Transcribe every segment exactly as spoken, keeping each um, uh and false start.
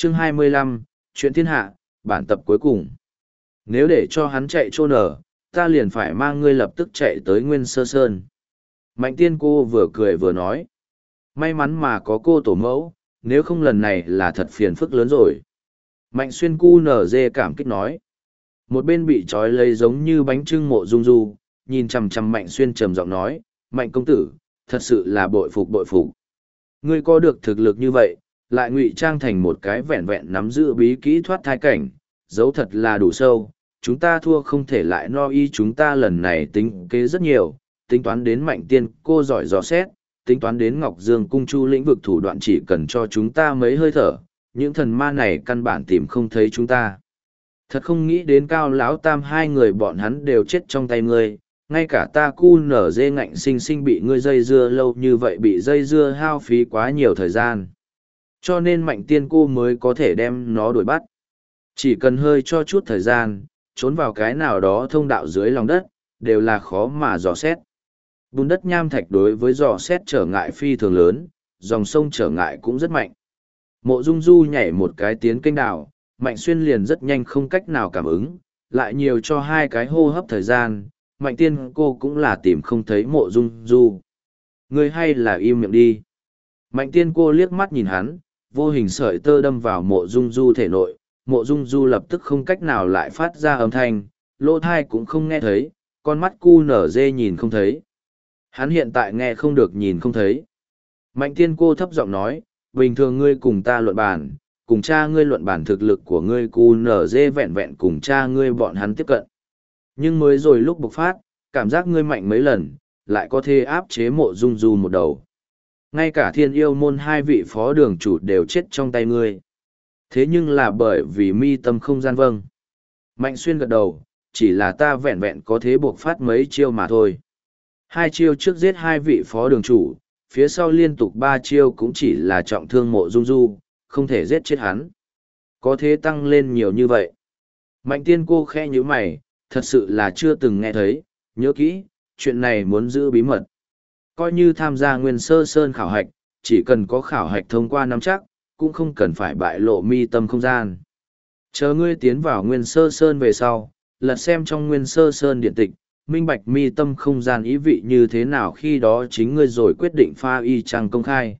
Chương hai mươi lăm, Chuyện thiên hạ, bản tập cuối cùng. Nếu để cho hắn chạy trôn ở, ta liền phải mang ngươi lập tức chạy tới Nguyên Sơ Sơn. Mạnh tiên cô vừa cười vừa nói. May mắn mà có cô tổ mẫu, nếu không lần này là thật phiền phức lớn rồi. Mạnh xuyên cu nở dê cảm kích nói. Một bên bị trói lấy giống như bánh trưng Mộ Dung Du, nhìn chằm chằm Mạnh xuyên trầm giọng nói, Mạnh công tử, thật sự là bội phục bội phục. Ngươi có được thực lực như vậy, lại ngụy trang thành một cái vẹn vẹn nắm giữ bí kỹ thoát thai cảnh, dấu thật là đủ sâu. Chúng ta thua không thể lại no y, chúng ta lần này tính kế rất nhiều, tính toán đến Mạnh tiên cô giỏi dò xét, tính toán đến Ngọc Dương cung chu lĩnh vực thủ đoạn, chỉ cần cho chúng ta mấy hơi thở, những thần ma này căn bản tìm không thấy chúng ta. Thật không nghĩ đến Cao lão tam hai người bọn hắn đều chết trong tay ngươi, ngay cả ta cu nở dê ngạnh sinh sinh bị ngươi dây dưa lâu như vậy, bị dây dưa hao phí quá nhiều thời gian. Cho nên Mạnh tiên cô mới có thể đem nó đuổi bắt. Chỉ cần hơi cho chút thời gian, trốn vào cái nào đó thông đạo dưới lòng đất, đều là khó mà dò xét. Bùn đất nham thạch đối với dò xét trở ngại phi thường lớn, dòng sông trở ngại cũng rất mạnh. Mộ Dung Du nhảy một cái tiến kênh đào, Mạnh xuyên liền rất nhanh không cách nào cảm ứng, lại nhiều cho hai cái hô hấp thời gian, Mạnh tiên cô cũng là tìm không thấy Mộ Dung Du. Ngươi hay là im miệng đi. Mạnh tiên cô liếc mắt nhìn hắn, vô hình sợi tơ đâm vào Mộ Dung Du thể nội, Mộ Dung Du lập tức không cách nào lại phát ra âm thanh, lỗ thai cũng không nghe thấy, con mắt cu nở dê nhìn không thấy. Hắn hiện tại nghe không được nhìn không thấy. Mạnh tiên cô thấp giọng nói, bình thường ngươi cùng ta luận bàn, cùng cha ngươi luận bàn thực lực của ngươi cu nở dê vẹn vẹn cùng cha ngươi bọn hắn tiếp cận. Nhưng mới rồi lúc bộc phát, cảm giác ngươi mạnh mấy lần, lại có thể áp chế Mộ Dung Du một đầu. Ngay cả Thiên Yêu môn hai vị phó đường chủ đều chết trong tay ngươi. Thế nhưng là bởi vì mi tâm không gian vâng. Mạnh xuyên gật đầu, chỉ là ta vẹn vẹn có thể bộc phát mấy chiêu mà thôi. Hai chiêu trước giết hai vị phó đường chủ, phía sau liên tục ba chiêu cũng chỉ là trọng thương Mộ Dung Du, không thể giết chết hắn. Có thế tăng lên nhiều như vậy. Mạnh tiên cô khẽ như mày, thật sự là chưa từng nghe thấy, nhớ kỹ, chuyện này muốn giữ bí mật. Coi như tham gia Nguyên Sơ Sơn khảo hạch, chỉ cần có khảo hạch thông qua nắm chắc, cũng không cần phải bại lộ mi tâm không gian. Chờ ngươi tiến vào Nguyên Sơ Sơn về sau, lật xem trong Nguyên Sơ Sơn điện tịch, minh bạch mi tâm không gian ý vị như thế nào, khi đó chính ngươi rồi quyết định pha y chang công khai.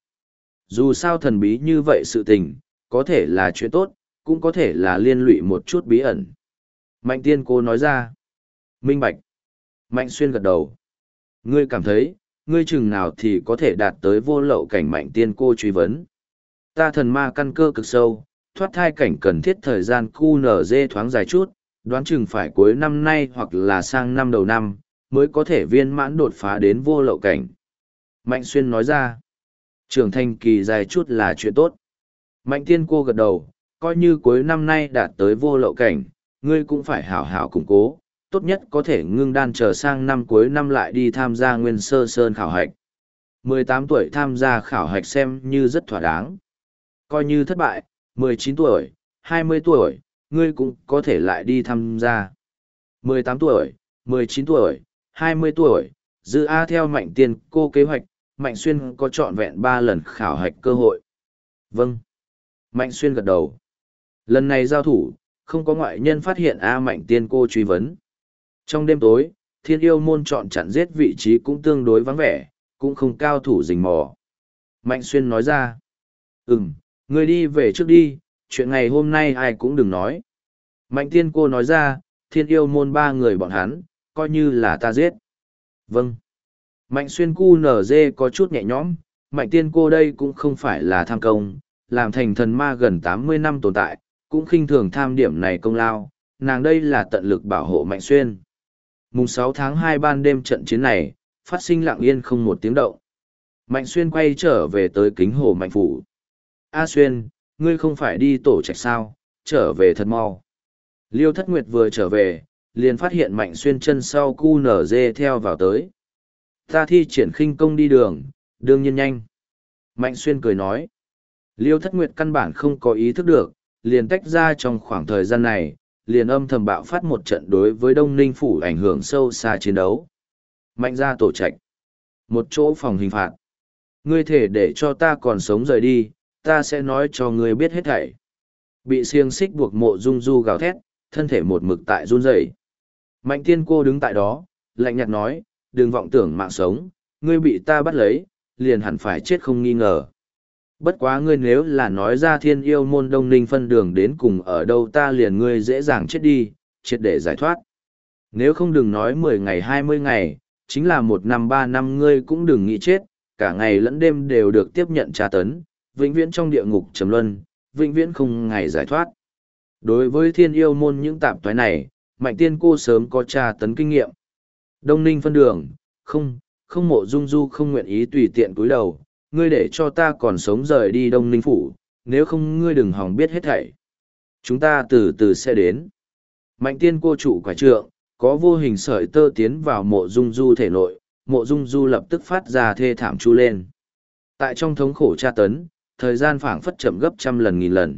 Dù sao thần bí như vậy sự tình, có thể là chuyện tốt, cũng có thể là liên lụy một chút bí ẩn. Mạnh tiên cô nói ra. Minh bạch. Mạnh xuyên gật đầu. Ngươi cảm thấy, ngươi chừng nào thì có thể đạt tới vô lậu cảnh? Mạnh tiên cô truy vấn. Ta thần ma căn cơ cực sâu, thoát thai cảnh cần thiết thời gian cu nở dê thoáng dài chút, đoán chừng phải cuối năm nay hoặc là sang năm đầu năm, mới có thể viên mãn đột phá đến vô lậu cảnh. Mạnh xuyên nói ra, trưởng thành kỳ dài chút là chuyện tốt. Mạnh tiên cô gật đầu, coi như cuối năm nay đạt tới vô lậu cảnh, ngươi cũng phải hảo hảo củng cố, tốt nhất có thể ngưng đan chờ sang năm cuối năm lại đi tham gia Nguyên Sơ Sơn khảo hạch. mười tám tuổi tham gia khảo hạch xem như rất thỏa đáng. Coi như thất bại, mười chín tuổi, hai mươi tuổi, ngươi cũng có thể lại đi tham gia. mười tám tuổi, mười chín tuổi, hai mươi tuổi, dư A theo Mạnh tiên cô kế hoạch, Mạnh xuyên có trọn vẹn ba lần khảo hạch cơ hội. Vâng. Mạnh xuyên gật đầu. Lần này giao thủ, không có ngoại nhân phát hiện A Mạnh tiên cô truy vấn. Trong đêm tối, Thiên Yêu môn chọn chặn giết vị trí cũng tương đối vắng vẻ, cũng không cao thủ rình mò. Mạnh xuyên nói ra. Ừm, ngươi đi về trước đi, chuyện ngày hôm nay ai cũng đừng nói. Mạnh tiên cô nói ra, Thiên Yêu môn ba người bọn hắn, coi như là ta giết. Vâng. Mạnh xuyên cu nở dê có chút nhẹ nhõm, Mạnh tiên cô đây cũng không phải là tham công, làm thành thần ma gần tám mươi năm tồn tại, cũng khinh thường tham điểm này công lao, nàng đây là tận lực bảo hộ Mạnh xuyên. Mùng sáu tháng hai ban đêm trận chiến này, phát sinh lặng yên không một tiếng động. Mạnh xuyên quay trở về tới kính hồ Mạnh phủ. A xuyên, ngươi không phải đi tổ trạch sao, trở về thật mau. Liêu Thất Nguyệt vừa trở về, liền phát hiện Mạnh xuyên chân sau cu nở dê theo vào tới. Ta thi triển khinh công đi đường, đương nhiên nhanh. Mạnh xuyên cười nói. Liêu Thất Nguyệt căn bản không có ý thức được, liền tách ra trong khoảng thời gian này, liền âm thầm bạo phát một trận đối với Đông Ninh phủ ảnh hưởng sâu xa chiến đấu. Mạnh ra tổ trạch. Một chỗ phòng hình phạt. Ngươi thể để cho ta còn sống rời đi, ta sẽ nói cho ngươi biết hết thảy. Bị xiềng xích buộc Mộ Dung Du gào thét, thân thể một mực tại run rẩy. Mạnh tiên cô đứng tại đó, lạnh nhạt nói, đừng vọng tưởng mạng sống, ngươi bị ta bắt lấy, liền hẳn phải chết không nghi ngờ. Bất quá ngươi nếu là nói ra thiên yêu môn Đông Ninh phân đường đến cùng ở đâu ta liền ngươi dễ dàng chết đi, triệt để giải thoát. Nếu không đừng nói mười ngày hai mươi ngày, chính là một năm ba năm ngươi cũng đừng nghĩ chết, cả ngày lẫn đêm đều được tiếp nhận tra tấn, vĩnh viễn trong địa ngục trầm luân, vĩnh viễn không ngày giải thoát. Đối với thiên yêu môn những tạp toái này, Mạnh tiên cô sớm có tra tấn kinh nghiệm. Đông Ninh phân đường, không, không Mộ Dung Du không nguyện ý tùy tiện cúi đầu, ngươi để cho ta còn sống rời đi Đông Ninh phủ, nếu không ngươi đừng hòng biết hết thảy. Chúng ta từ từ sẽ đến. Mạnh tiên cô trụ quả trượng, có vô hình sợi tơ tiến vào Mộ Dung Du thể nội, Mộ Dung Du lập tức phát ra thê thảm chu lên. Tại trong thống khổ tra tấn, thời gian phảng phất chậm gấp trăm lần nghìn lần.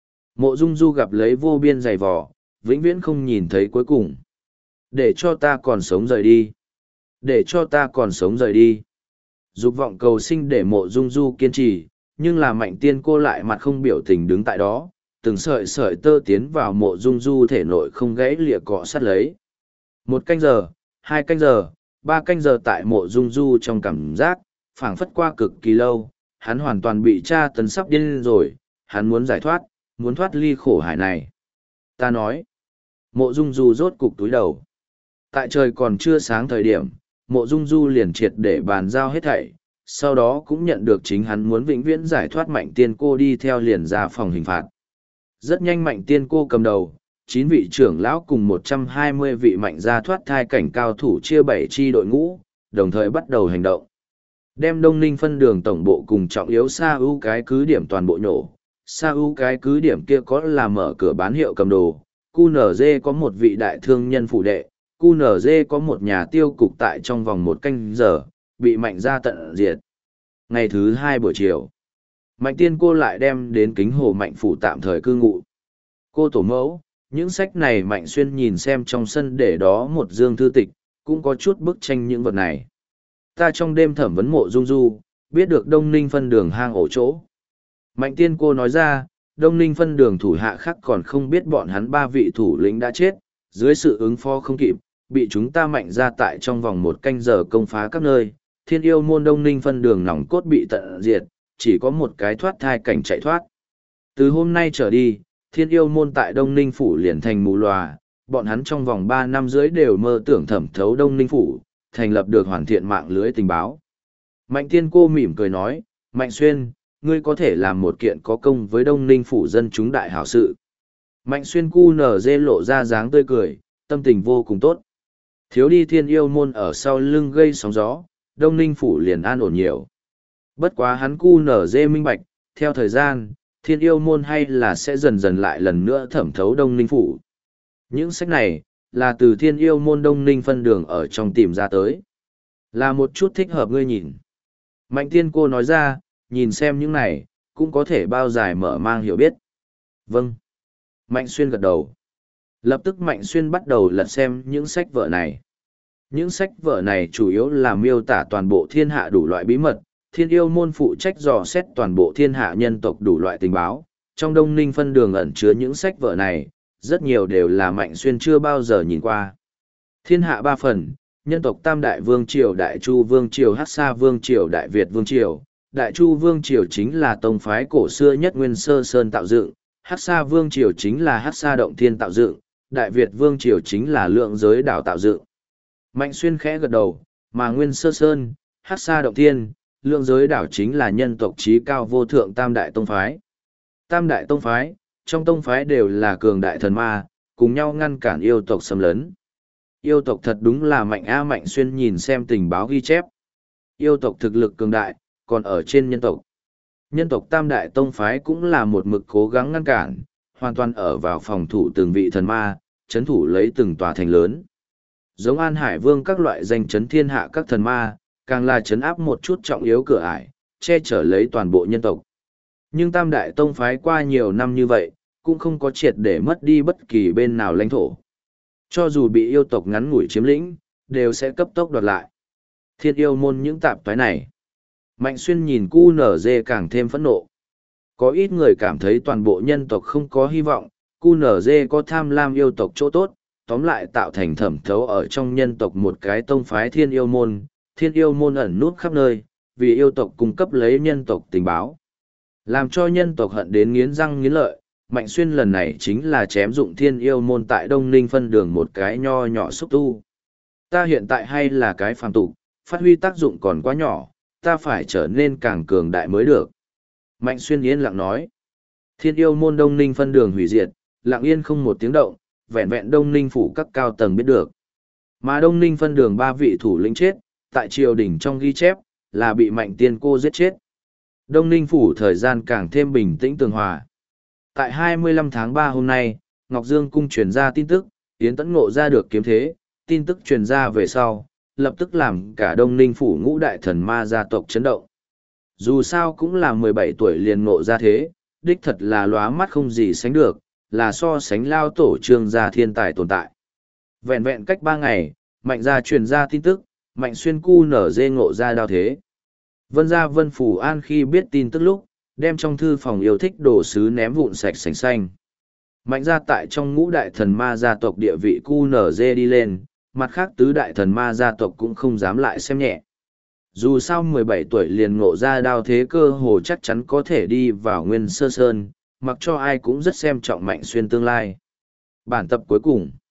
Mộ Dung Du gặp lấy vô biên dày vò, vĩnh viễn không nhìn thấy cuối cùng. Để cho ta còn sống rời đi. Để cho ta còn sống rời đi. Dục vọng cầu sinh để Mộ Dung Du kiên trì, nhưng là Mạnh tiên cô lại mặt không biểu tình đứng tại đó, từng sợi sợi tơ tiến vào Mộ Dung Du thể nội không gãy lìa cọ sát lấy. Một canh giờ, hai canh giờ, ba canh giờ tại Mộ Dung Du trong cảm giác, phảng phất qua cực kỳ lâu, hắn hoàn toàn bị tra tấn sắp điên rồi, hắn muốn giải thoát, muốn thoát ly khổ hải này. Ta nói, Mộ Dung Du rốt cục túi đầu. Tại trời còn chưa sáng thời điểm, Mộ Dung Du liền triệt để bàn giao hết thảy, sau đó cũng nhận được chính hắn muốn vĩnh viễn giải thoát Mạnh tiên cô đi theo liền ra phòng hình phạt. Rất nhanh Mạnh tiên cô cầm đầu, chín vị trưởng lão cùng một trăm hai mươi vị mạnh gia thoát thai cảnh cao thủ chia bảy chi đội ngũ, đồng thời bắt đầu hành động. Đem Đông Ninh phân đường tổng bộ cùng trọng yếu Sa ưu cái cứ điểm toàn bộ nhổ. Sa ưu cái cứ điểm kia có là mở cửa bán hiệu cầm đồ, quy en giê có một vị đại thương nhân phụ đệ, quy en giê có một nhà tiêu cục tại trong vòng một canh giờ, bị mạnh gia tận diệt. Ngày thứ hai buổi chiều, Mạnh tiên cô lại đem đến kính hồ Mạnh phủ tạm thời cư ngụ. Cô tổ mẫu, những sách này Mạnh xuyên nhìn xem trong sân để đó một dương thư tịch, cũng có chút bức tranh những vật này. Ta trong đêm thẩm vấn Mộ Dung Du, biết được Đông Ninh phân đường hang ổ chỗ. Mạnh tiên cô nói ra, Đông Ninh phân đường thủ hạ khác còn không biết bọn hắn ba vị thủ lĩnh đã chết, dưới sự ứng phó không kịp, bị chúng ta mạnh ra tại trong vòng một canh giờ công phá các nơi, thiên yêu môn Đông Ninh phân đường nòng cốt bị tận diệt, chỉ có một cái thoát thai cảnh chạy thoát. Từ hôm nay trở đi, thiên yêu môn tại Đông Ninh phủ liền thành mù lòa, bọn hắn trong vòng ba năm rưỡi đều mơ tưởng thẩm thấu Đông Ninh phủ, thành lập được hoàn thiện mạng lưới tình báo. Mạnh tiên cô mỉm cười nói, Mạnh xuyên, ngươi có thể làm một kiện có công với Đông Ninh phủ dân chúng đại hảo sự. Mạnh xuyên cu nở dê lộ ra dáng tươi cười, tâm tình vô cùng tốt. Thiếu đi thiên yêu môn ở sau lưng gây sóng gió, Đông Ninh phủ liền an ổn nhiều. Bất quá hắn cu nở dê minh bạch, theo thời gian, thiên yêu môn hay là sẽ dần dần lại lần nữa thẩm thấu Đông Ninh phủ. Những sách này, là từ thiên yêu môn Đông Ninh phân đường ở trong tìm ra tới. Là một chút thích hợp ngươi nhìn. Mạnh tiên cô nói ra, nhìn xem những này, cũng có thể bao dài mở mang hiểu biết. Vâng. Mạnh xuyên gật đầu. Lập tức Mạnh xuyên bắt đầu lật xem những sách vở này. Những sách vở này chủ yếu là miêu tả toàn bộ thiên hạ đủ loại bí mật, thiên yêu môn phụ trách dò xét toàn bộ thiên hạ nhân tộc đủ loại tình báo. Trong Đông Ninh phân đường ẩn chứa những sách vở này, rất nhiều đều là Mạnh xuyên chưa bao giờ nhìn qua. Thiên hạ ba phần, nhân tộc Tam Đại Vương Triều, Đại Chu Vương Triều, Hắc Sa Vương Triều, Đại Việt Vương Triều. Đại Chu Vương Triều chính là tông phái cổ xưa nhất Nguyên Sơ Sơn tạo dựng, Hắc Sa Vương Triều chính là Hắc Sa Động Thiên tạo dựng, Đại Việt Vương Triều chính là Lượng Giới Đảo tạo dựng. Mạnh xuyên khẽ gật đầu, mà Nguyên Sơ Sơn, Hắc Sa Động Thiên, Lượng Giới Đảo chính là nhân tộc trí cao vô thượng Tam Đại Tông Phái. Tam Đại Tông Phái, trong Tông Phái đều là cường đại thần ma, cùng nhau ngăn cản yêu tộc xâm lấn. Yêu tộc thật đúng là mạnh a Mạnh xuyên nhìn xem tình báo ghi chép. Yêu tộc thực lực cường đại, còn ở trên nhân tộc. Nhân tộc Tam Đại Tông Phái cũng là một mực cố gắng ngăn cản, hoàn toàn ở vào phòng thủ từng vị thần ma, chấn thủ lấy từng tòa thành lớn. Giống An Hải Vương các loại danh chấn thiên hạ các thần ma, càng là chấn áp một chút trọng yếu cửa ải, che chở lấy toàn bộ nhân tộc. Nhưng Tam Đại Tông Phái qua nhiều năm như vậy, cũng không có triệt để mất đi bất kỳ bên nào lãnh thổ. Cho dù bị yêu tộc ngắn ngủi chiếm lĩnh, đều sẽ cấp tốc đoạt lại. Thiên yêu môn những tạp toái này. Mạnh xuyên nhìn cu nở dê càng thêm phẫn nộ. Có ít người cảm thấy toàn bộ nhân tộc không có hy vọng, quy en giê có tham lam yêu tộc chỗ tốt, tóm lại tạo thành thẩm thấu ở trong nhân tộc một cái tông phái thiên yêu môn, thiên yêu môn ẩn nút khắp nơi, vì yêu tộc cung cấp lấy nhân tộc tình báo. Làm cho nhân tộc hận đến nghiến răng nghiến lợi, Mạnh Xuyên lần này chính là chém dụng thiên yêu môn tại Đông Ninh phân đường một cái nho nhỏ xúc tu. Ta hiện tại hay là cái phàm tục, phát huy tác dụng còn quá nhỏ, ta phải trở nên càng cường đại mới được. Mạnh Xuyên yên lặng nói. Thiên yêu môn Đông Ninh phân đường hủy diệt, lặng yên không một tiếng động, vẹn vẹn Đông Ninh phủ các cao tầng biết được. Mà Đông Ninh phân đường ba vị thủ lĩnh chết, tại triều đình trong ghi chép, là bị Mạnh Tiên Cô giết chết. Đông Ninh phủ thời gian càng thêm bình tĩnh tường hòa. Tại hai mươi lăm tháng ba hôm nay, Ngọc Dương cung truyền ra tin tức, Yến Tẫn Ngộ ra được kiếm thế, tin tức truyền ra về sau, lập tức làm cả Đông Ninh phủ ngũ đại thần ma gia tộc chấn động. Dù sao cũng là mười bảy tuổi liền ngộ ra thế, đích thật là lóa mắt không gì sánh được, là so sánh lao tổ trương gia thiên tài tồn tại. Vẹn vẹn cách ba ngày, Mạnh gia truyền ra tin tức, Mạnh Xuyên cu nở dê ngộ ra đao thế. Vân gia Vân Phủ An khi biết tin tức lúc, đem trong thư phòng yêu thích đồ sứ ném vụn sạch sành xanh. Mạnh gia tại trong ngũ đại thần ma gia tộc địa vị cu nở dê đi lên, mặt khác tứ đại thần ma gia tộc cũng không dám lại xem nhẹ. Dù sao mười bảy tuổi liền ngộ ra đao thế cơ hồ chắc chắn có thể đi vào Nguyên Sơ Sơn, mặc cho ai cũng rất xem trọng Mạnh Xuyên tương lai. Bản tập cuối cùng.